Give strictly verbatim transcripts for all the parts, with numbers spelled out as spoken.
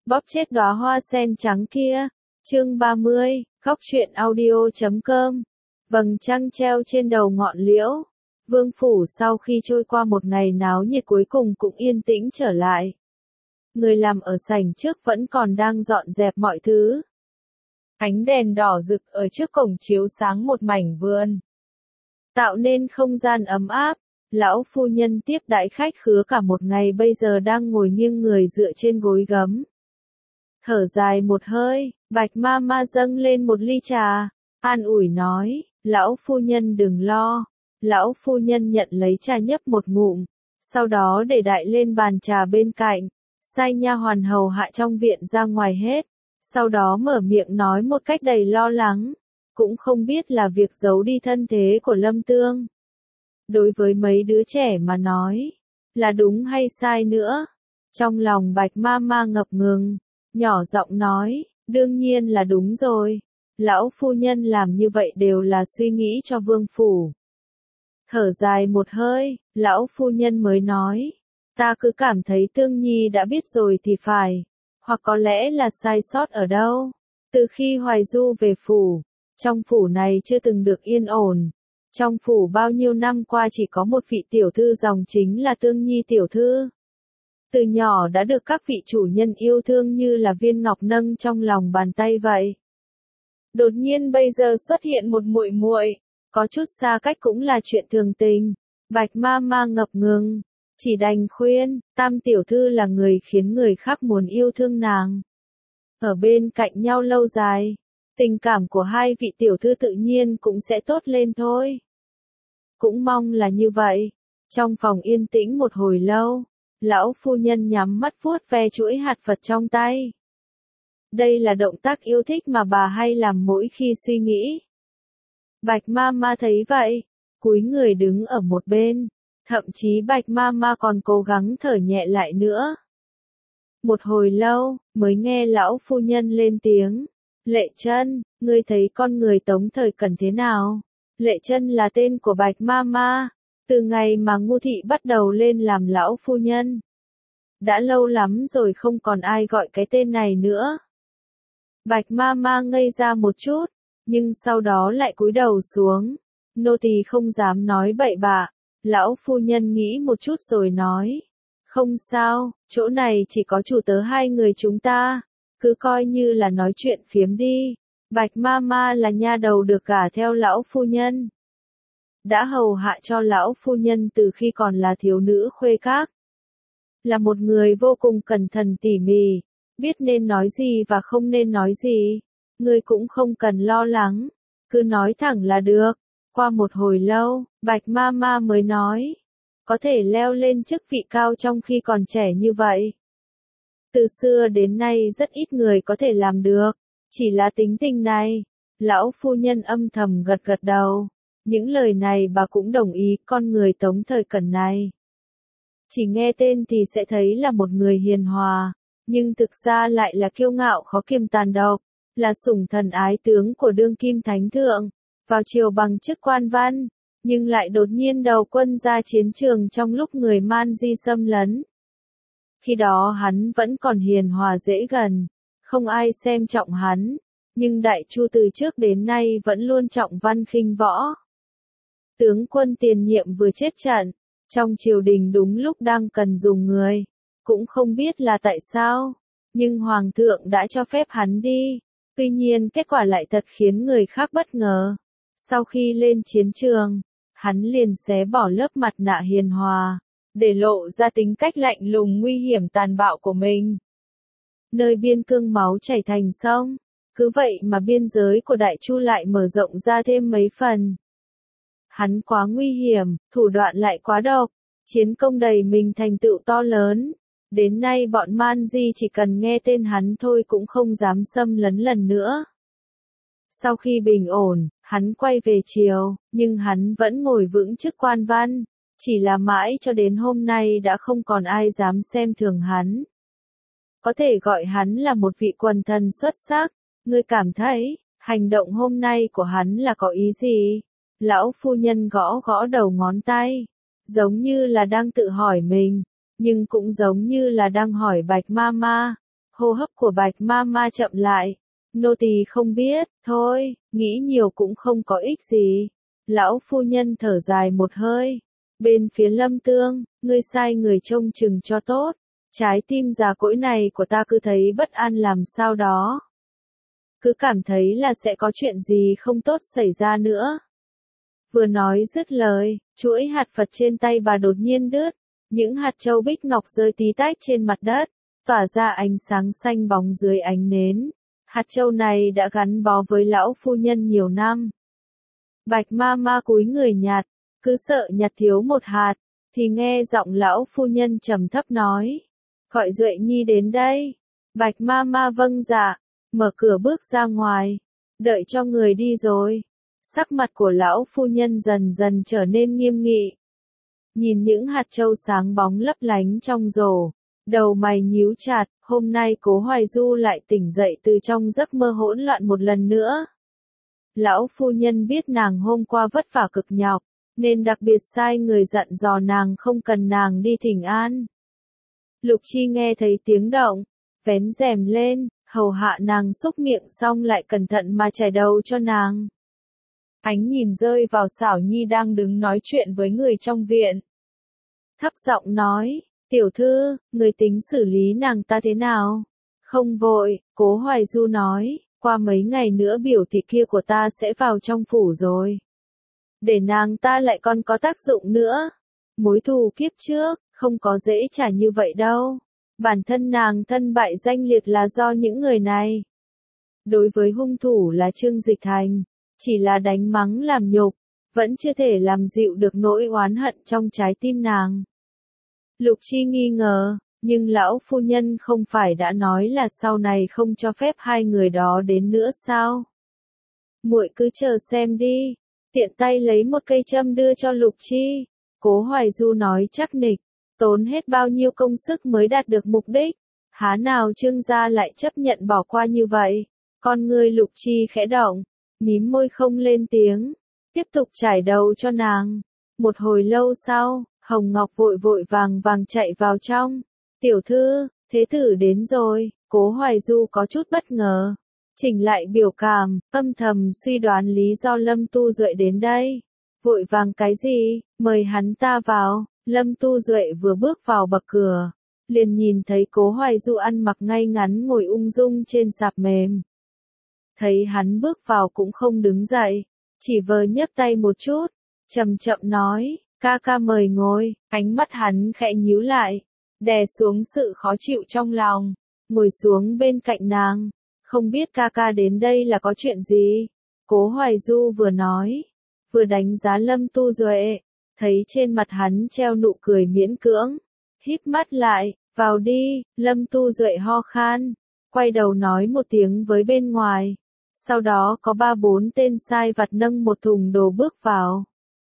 Bóp chết đóa hoa sen trắng kia. Chương ba mươi, khóc chuyện audio chấm com. Vầng trăng treo trên đầu ngọn liễu. Vương phủ sau khi trôi qua một ngày náo nhiệt cuối cùng cũng yên tĩnh trở lại. Người làm ở sảnh trước vẫn còn đang dọn dẹp mọi thứ. Ánh đèn đỏ rực ở trước cổng chiếu sáng một mảnh vườn, tạo nên không gian ấm áp. Lão phu nhân tiếp đãi khách khứa cả một ngày bây giờ đang ngồi nghiêng người dựa trên gối gấm. Thở dài một hơi, Bạch ma ma dâng lên một ly trà, an ủi nói, lão phu nhân đừng lo. Lão phu nhân nhận lấy trà nhấp một ngụm, sau đó để đại lên bàn trà bên cạnh, sai nha hoàn hầu hạ trong viện ra ngoài hết, sau đó mở miệng nói một cách đầy lo lắng, cũng không biết là việc giấu đi thân thế của Lâm Tương. Đối với mấy đứa trẻ mà nói, là đúng hay sai nữa? Trong lòng Bạch ma ma ngập ngừng, nhỏ giọng nói, đương nhiên là đúng rồi. Lão phu nhân làm như vậy đều là suy nghĩ cho vương phủ. Thở dài một hơi, lão phu nhân mới nói, ta cứ cảm thấy Tương Nhi đã biết rồi thì phải, hoặc có lẽ là sai sót ở đâu. Từ khi Hoài Du về phủ, trong phủ này chưa từng được yên ổn. Trong phủ bao nhiêu năm qua chỉ có một vị tiểu thư dòng chính là Tương Nhi tiểu thư. Từ nhỏ đã được các vị chủ nhân yêu thương như là viên ngọc nâng trong lòng bàn tay vậy. Đột nhiên bây giờ xuất hiện một muội muội, có chút xa cách cũng là chuyện thường tình. Bạch ma ma ngập ngừng, chỉ đành khuyên, Tam tiểu thư là người khiến người khác muốn yêu thương nàng. Ở bên cạnh nhau lâu dài, tình cảm của hai vị tiểu thư tự nhiên cũng sẽ tốt lên thôi. Cũng mong là như vậy. Trong phòng yên tĩnh một hồi lâu, lão phu nhân nhắm mắt vuốt ve chuỗi hạt Phật trong tay. Đây là động tác yêu thích mà bà hay làm mỗi khi suy nghĩ. Bạch ma ma thấy vậy, cúi người đứng ở một bên, thậm chí Bạch ma ma còn cố gắng thở nhẹ lại nữa. Một hồi lâu, mới nghe lão phu nhân lên tiếng, Lệ Chân, ngươi thấy con người Tống thời Cẩn thế nào? Lệ Chân là tên của Bạch ma ma, từ ngày mà Ngu thị bắt đầu lên làm lão phu nhân. Đã lâu lắm rồi không còn ai gọi cái tên này nữa. Bạch ma ma ngây ra một chút, nhưng sau đó lại cúi đầu xuống. Nô tỳ không dám nói bậy bạ. Lão phu nhân nghĩ một chút rồi nói, không sao, chỗ này chỉ có chủ tớ hai người chúng ta, cứ coi như là nói chuyện phiếm đi. Bạch ma ma là nha đầu được gả theo lão phu nhân, đã hầu hạ cho lão phu nhân từ khi còn là thiếu nữ khuê các. Là một người vô cùng cẩn thận tỉ mỉ, biết nên nói gì và không nên nói gì. Ngươi cũng không cần lo lắng, cứ nói thẳng là được. Qua một hồi lâu, Bạch ma ma mới nói, có thể leo lên chức vị cao trong khi còn trẻ như vậy. Từ xưa đến nay rất ít người có thể làm được, chỉ là tính tình này. Lão phu nhân âm thầm gật gật đầu. Những lời này bà cũng đồng ý, con người Tống thời Cẩn này. Chỉ nghe tên thì sẽ thấy là một người hiền hòa, nhưng thực ra lại là kiêu ngạo khó kiềm tàn độc, là sủng thần ái tướng của đương kim thánh thượng, vào triều bằng chức quan văn, nhưng lại đột nhiên đầu quân ra chiến trường trong lúc người Man Di xâm lấn. Khi đó hắn vẫn còn hiền hòa dễ gần, không ai xem trọng hắn, nhưng Đại Chu từ trước đến nay vẫn luôn trọng văn khinh võ. Tướng quân tiền nhiệm vừa chết trận, trong triều đình đúng lúc đang cần dùng người, cũng không biết là tại sao, nhưng Hoàng thượng đã cho phép hắn đi. Tuy nhiên kết quả lại thật khiến người khác bất ngờ. Sau khi lên chiến trường, hắn liền xé bỏ lớp mặt nạ hiền hòa, để lộ ra tính cách lạnh lùng nguy hiểm tàn bạo của mình. Nơi biên cương máu chảy thành sông, cứ vậy mà biên giới của Đại Chu lại mở rộng ra thêm mấy phần. Hắn quá nguy hiểm, thủ đoạn lại quá độc, chiến công đầy mình thành tựu to lớn. Đến nay bọn Man Di chỉ cần nghe tên hắn thôi cũng không dám xâm lấn lần nữa. Sau khi bình ổn, hắn quay về triều, nhưng hắn vẫn ngồi vững chức quan văn, chỉ là mãi cho đến hôm nay đã không còn ai dám xem thường hắn. Có thể gọi hắn là một vị quần thần xuất sắc. Ngươi cảm thấy, hành động hôm nay của hắn là có ý gì? Lão phu nhân gõ gõ đầu ngón tay, giống như là đang tự hỏi mình, nhưng cũng giống như là đang hỏi Bạch ma ma. Hô hấp của Bạch Mama chậm lại. Nô tỳ không biết, thôi, nghĩ nhiều cũng không có ích gì. Lão phu nhân thở dài một hơi. Bên phía Lâm Tương, ngươi sai người trông chừng cho tốt. Trái tim già cỗi này của ta cứ thấy bất an làm sao đó. Cứ cảm thấy là sẽ có chuyện gì không tốt xảy ra nữa. Vừa nói dứt lời, chuỗi hạt Phật trên tay bà đột nhiên đứt. Những hạt châu bích ngọc rơi tí tách trên mặt đất, tỏa ra ánh sáng xanh bóng dưới ánh nến. Hạt châu này đã gắn bó với lão phu nhân nhiều năm. Bạch Mama cúi người nhặt, cứ sợ nhặt thiếu một hạt, thì nghe giọng lão phu nhân trầm thấp nói. Gọi Duệ Nhi đến đây. Bạch Mama vâng dạ, mở cửa bước ra ngoài. Đợi cho người đi rồi. Sắc mặt của lão phu nhân dần dần trở nên nghiêm nghị. Nhìn những hạt châu sáng bóng lấp lánh trong rổ, đầu mày nhíu chặt, hôm nay Cố Hoài Du lại tỉnh dậy từ trong giấc mơ hỗn loạn một lần nữa. Lão phu nhân biết nàng hôm qua vất vả cực nhọc, nên đặc biệt sai người dặn dò nàng không cần nàng đi thỉnh an. Lục Chi nghe thấy tiếng động, vén rèm lên, hầu hạ nàng xúc miệng xong lại cẩn thận mà chải đầu cho nàng. Ánh nhìn rơi vào Xảo Nhi đang đứng nói chuyện với người trong viện. Thấp giọng nói, tiểu thư, người tính xử lý nàng ta thế nào? Không vội, Cố Hoài Du nói, qua mấy ngày nữa biểu tỷ kia của ta sẽ vào trong phủ rồi. Để nàng ta lại còn có tác dụng nữa. Mối thù kiếp trước, không có dễ trả như vậy đâu. Bản thân nàng thân bại danh liệt là do những người này. Đối với hung thủ là Trương Dịch Thành, chỉ là đánh mắng làm nhục, vẫn chưa thể làm dịu được nỗi oán hận trong trái tim nàng. Lục Chi nghi ngờ, nhưng lão phu nhân không phải đã nói là sau này không cho phép hai người đó đến nữa sao? Muội cứ chờ xem đi. Tiện tay lấy một cây châm đưa cho Lục Chi. Cố Hoài Du nói chắc nịch, tốn hết bao nhiêu công sức mới đạt được mục đích. Há nào Trương gia lại chấp nhận bỏ qua như vậy? Con người Lục Chi khẽ động, mím môi không lên tiếng, tiếp tục trải đầu cho nàng. Một hồi lâu sau, Hồng Ngọc vội vội vàng vàng chạy vào trong. Tiểu thư, thế tử đến rồi. Cố Hoài Du có chút bất ngờ. Chỉnh lại biểu cảm, âm thầm suy đoán lý do Lâm Tu Duệ đến đây. Vội vàng cái gì, mời hắn ta vào. Lâm Tu Duệ vừa bước vào bậc cửa, liền nhìn thấy Cố Hoài Du ăn mặc ngay ngắn ngồi ung dung trên sạp mềm. Thấy hắn bước vào cũng không đứng dậy, chỉ vờ nhấc tay một chút, chậm chậm nói, ca ca mời ngồi. Ánh mắt hắn khẽ nhíu lại, đè xuống sự khó chịu trong lòng, ngồi xuống bên cạnh nàng. Không biết ca ca đến đây là có chuyện gì? Cố Hoài Du vừa nói, vừa đánh giá Lâm Tu Duệ, thấy trên mặt hắn treo nụ cười miễn cưỡng, híp mắt lại, vào đi. Lâm Tu Duệ ho khan, quay đầu nói một tiếng với bên ngoài, sau đó có ba bốn tên sai vặt nâng một thùng đồ bước vào.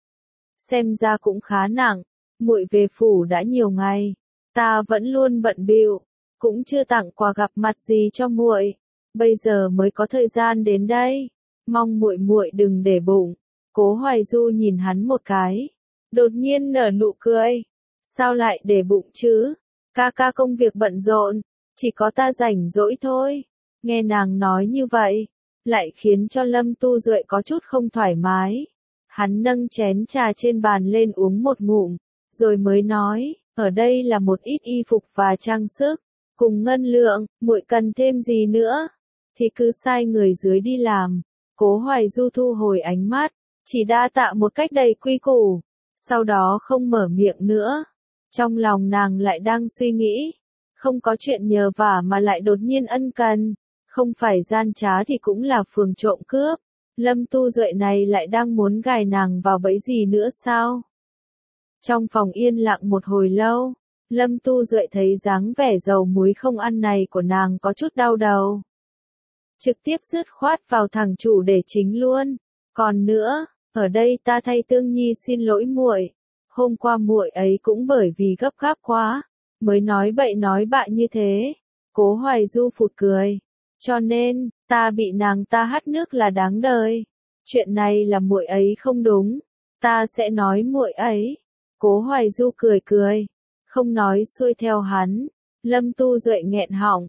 Xem ra cũng khá nặng, muội về phủ đã nhiều ngày, ta vẫn luôn bận bịu, cũng chưa tặng quà gặp mặt gì cho muội. Bây giờ mới có thời gian đến đây, mong muội muội đừng để bụng. Cố Hoài Du nhìn hắn một cái, đột nhiên nở nụ cười. Sao lại để bụng chứ? Ca ca công việc bận rộn, chỉ có ta rảnh rỗi thôi. Nghe nàng nói như vậy, lại khiến cho Lâm Tu Duệ có chút không thoải mái. Hắn nâng chén trà trên bàn lên uống một ngụm, rồi mới nói, ở đây là một ít y phục và trang sức, cùng ngân lượng, muội cần thêm gì nữa? Thì cứ sai người dưới đi làm. Cố Hoài Du thu hồi ánh mắt, chỉ đa tạ một cách đầy quy củ, sau đó không mở miệng nữa. Trong lòng nàng lại đang suy nghĩ, không có chuyện nhờ vả mà lại đột nhiên ân cần, không phải gian trá thì cũng là phường trộm cướp. Lâm Tu Duệ này lại đang muốn gài nàng vào bẫy gì nữa sao? Trong phòng yên lặng một hồi lâu, Lâm Tu Duệ thấy dáng vẻ dầu muối không ăn này của nàng có chút đau đầu. Trực tiếp dứt khoát vào thẳng chủ đề chính luôn. Còn nữa, ở đây ta thay Tương Nhi xin lỗi muội. Hôm qua muội ấy cũng bởi vì gấp gáp quá, mới nói bậy nói bạ như thế. Cố Hoài Du phụt cười. Cho nên, ta bị nàng ta hắt nước là đáng đời. Chuyện này là muội ấy không đúng, ta sẽ nói muội ấy. Cố Hoài Du cười cười, không nói xuôi theo hắn. Lâm Tu Duệ nghẹn họng,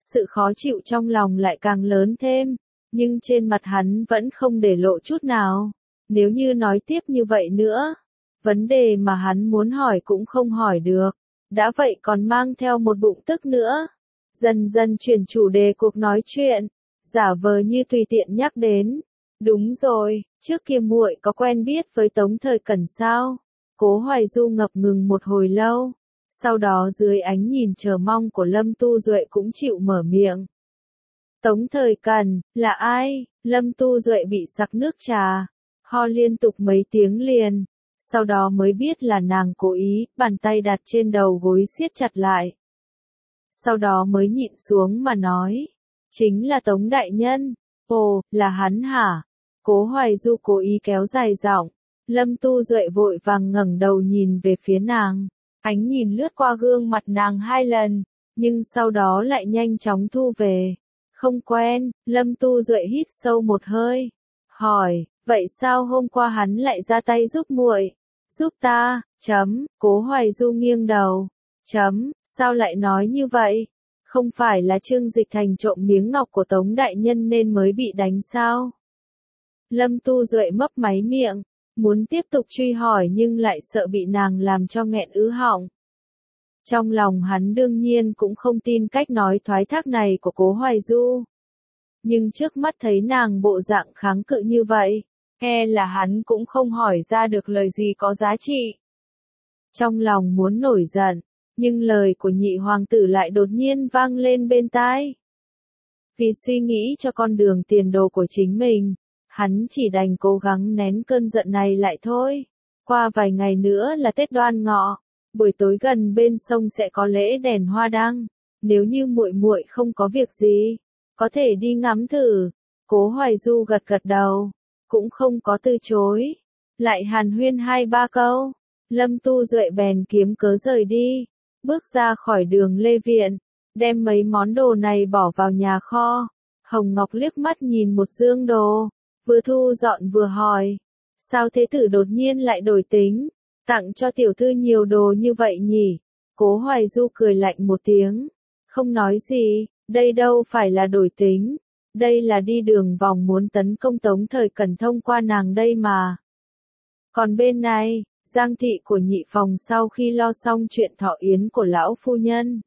sự khó chịu trong lòng lại càng lớn thêm, nhưng trên mặt hắn vẫn không để lộ chút nào. Nếu như nói tiếp như vậy nữa, vấn đề mà hắn muốn hỏi cũng không hỏi được, đã vậy còn mang theo một bụng tức nữa. Dần dần chuyển chủ đề cuộc nói chuyện, giả vờ như tùy tiện nhắc đến. Đúng rồi, trước kia muội có quen biết với Tống Thời Cẩn sao? Cố Hoài Du ngập ngừng một hồi lâu, sau đó dưới ánh nhìn chờ mong của Lâm Tu Duệ cũng chịu mở miệng. Tống Thời Cẩn, là ai? Lâm Tu Duệ bị sặc nước trà, ho liên tục mấy tiếng liền, sau đó mới biết là nàng cố ý, bàn tay đặt trên đầu gối siết chặt lại. Sau đó mới nhịn xuống mà nói, chính là Tống đại nhân. Ồ, là hắn hả? Cố Hoài Du cố ý kéo dài giọng. Lâm Tu Duệ vội vàng ngẩng đầu nhìn về phía nàng, ánh nhìn lướt qua gương mặt nàng hai lần, nhưng sau đó lại nhanh chóng thu về. Không quen. Lâm Tu Duệ hít sâu một hơi, hỏi, vậy sao hôm qua hắn lại ra tay giúp muội? Giúp ta? Chấm. Cố Hoài Du nghiêng đầu. Chấm. Sao lại nói như vậy? Không phải là Trương Dịch Thành trộm miếng ngọc của Tống đại nhân nên mới bị đánh sao? Lâm Tu Duệ mấp máy miệng, muốn tiếp tục truy hỏi nhưng lại sợ bị nàng làm cho nghẹn ứ họng. Trong lòng hắn đương nhiên cũng không tin cách nói thoái thác này của Cố Hoài Du. Nhưng trước mắt thấy nàng bộ dạng kháng cự như vậy, e là hắn cũng không hỏi ra được lời gì có giá trị. Trong lòng muốn nổi giận, nhưng lời của nhị hoàng tử lại đột nhiên vang lên bên tai. Vì suy nghĩ cho con đường tiền đồ của chính mình, hắn chỉ đành cố gắng nén cơn giận này lại thôi. Qua vài ngày nữa là Tết Đoan Ngọ, buổi tối gần bên sông sẽ có lễ đèn hoa đăng, nếu như muội muội không có việc gì, có thể đi ngắm thử. Cố Hoài Du gật gật đầu, cũng không có từ chối. Lại hàn huyên hai ba câu, Lâm Tu Duệ bèn kiếm cớ rời đi, bước ra khỏi đường Lê Viện, đem mấy món đồ này bỏ vào nhà kho. Hồng Ngọc liếc mắt nhìn một dương đồ, vừa thu dọn vừa hỏi, sao thế tử đột nhiên lại đổi tính, tặng cho tiểu thư nhiều đồ như vậy nhỉ? Cố Hoài Du cười lạnh một tiếng, không nói gì, đây đâu phải là đổi tính, đây là đi đường vòng muốn tấn công Tống Thời Cẩn thông qua nàng đây mà. Còn bên này, Giang thị của nhị phòng sau khi lo xong chuyện thọ yến của lão phu nhân,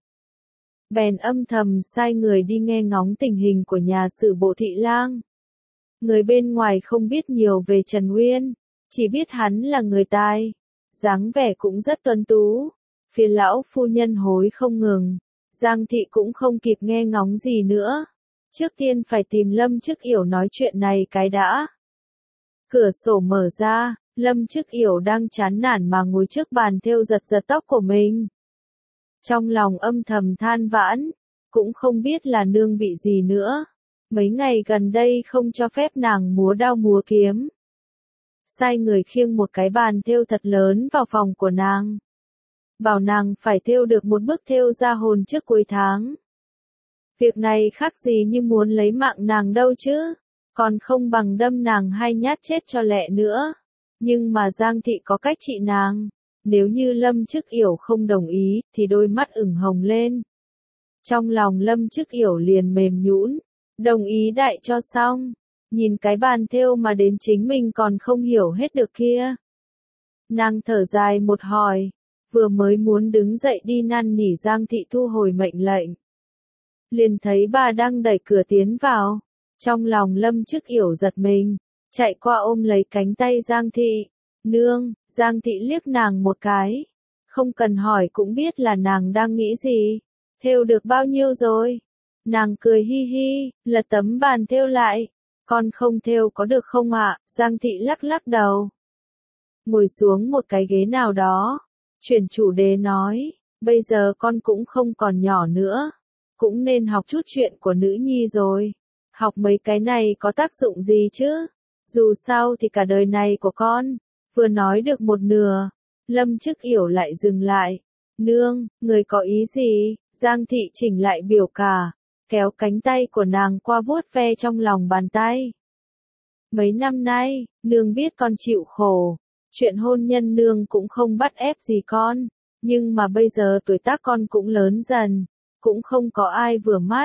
bèn âm thầm sai người đi nghe ngóng tình hình của nhà sử bộ thị lang. Người bên ngoài không biết nhiều về Trần Uyên, chỉ biết hắn là người tài, dáng vẻ cũng rất tuấn tú. Phía lão phu nhân hối không ngừng, Giang thị cũng không kịp nghe ngóng gì nữa. Trước tiên phải tìm Lâm Chức Yểu nói chuyện này cái đã. Cửa sổ mở ra, Lâm Chức Yểu đang chán nản mà ngồi trước bàn thêu giật giật tóc của mình. Trong lòng âm thầm than vãn, cũng không biết là nương bị gì nữa. Mấy ngày gần đây không cho phép nàng múa đao múa kiếm. Sai người khiêng một cái bàn thêu thật lớn vào phòng của nàng. Bảo nàng phải thêu được một bức thêu ra hồn trước cuối tháng. Việc này khác gì như muốn lấy mạng nàng đâu chứ, còn không bằng đâm nàng hai nhát chết cho lẹ nữa. Nhưng mà Giang thị có cách trị nàng, nếu như Lâm Chức Yểu không đồng ý thì đôi mắt ửng hồng lên. Trong lòng Lâm Chức Yểu liền mềm nhũn, đồng ý đại cho xong, nhìn cái bàn thêu mà đến chính mình còn không hiểu hết được kia. Nàng thở dài một hồi, vừa mới muốn đứng dậy đi năn nỉ Giang thị thu hồi mệnh lệnh, liền thấy bà đang đẩy cửa tiến vào. Trong lòng Lâm Chức Yểu giật mình, chạy qua ôm lấy cánh tay Giang thị. Nương. Giang thị liếc nàng một cái, không cần hỏi cũng biết là nàng đang nghĩ gì. Thêu được bao nhiêu rồi? Nàng cười hi hi, lật tấm bàn thêu lại. Con không thêu có được không ạ? Giang thị lắc lắc đầu, ngồi xuống một cái ghế nào đó, chuyển chủ đề nói, bây giờ con cũng không còn nhỏ nữa, cũng nên học chút chuyện của nữ nhi rồi. Học mấy cái này có tác dụng gì chứ? Dù sao thì cả đời này của con. Vừa nói được một nửa, Lâm Chức Yểu lại dừng lại. Nương, người có ý gì? Giang thị chỉnh lại biểu cả, kéo cánh tay của nàng qua vuốt ve trong lòng bàn tay. Mấy năm nay, nương biết con chịu khổ, chuyện hôn nhân nương cũng không bắt ép gì con, nhưng mà bây giờ tuổi tác con cũng lớn dần, cũng không có ai vừa mắt,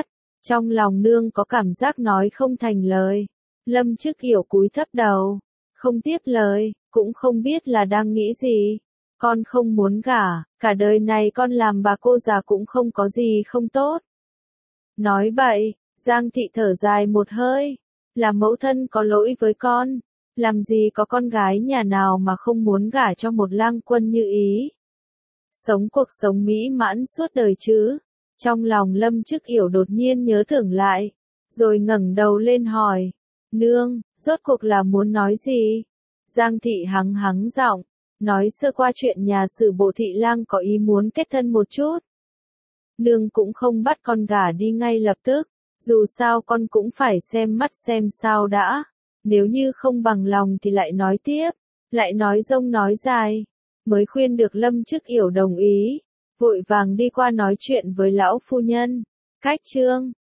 Trong lòng nương có cảm giác nói không thành lời. Lâm Chức Yểu cúi thấp đầu, không tiếp lời, cũng không biết là đang nghĩ gì. Con không muốn gả, cả đời này con làm bà cô già cũng không có gì không tốt. Nói bậy, Giang thị thở dài một hơi, là mẫu thân có lỗi với con, làm gì có con gái nhà nào mà không muốn gả cho một lang quân như ý. Sống cuộc sống mỹ mãn suốt đời chứ. Trong lòng Lâm Chức Yểu đột nhiên nhớ tưởng lại, rồi ngẩng đầu lên hỏi, nương, rốt cuộc là muốn nói gì? Giang thị hắng hắng giọng, nói sơ qua chuyện nhà sử bộ thị lang có ý muốn kết thân một chút. Nương cũng không bắt con gả đi ngay lập tức, dù sao con cũng phải xem mắt xem sao đã, nếu như không bằng lòng thì lại nói tiếp, lại nói rông nói dài, mới khuyên được Lâm Chức Yểu đồng ý, vội vàng đi qua nói chuyện với lão phu nhân. Cách chương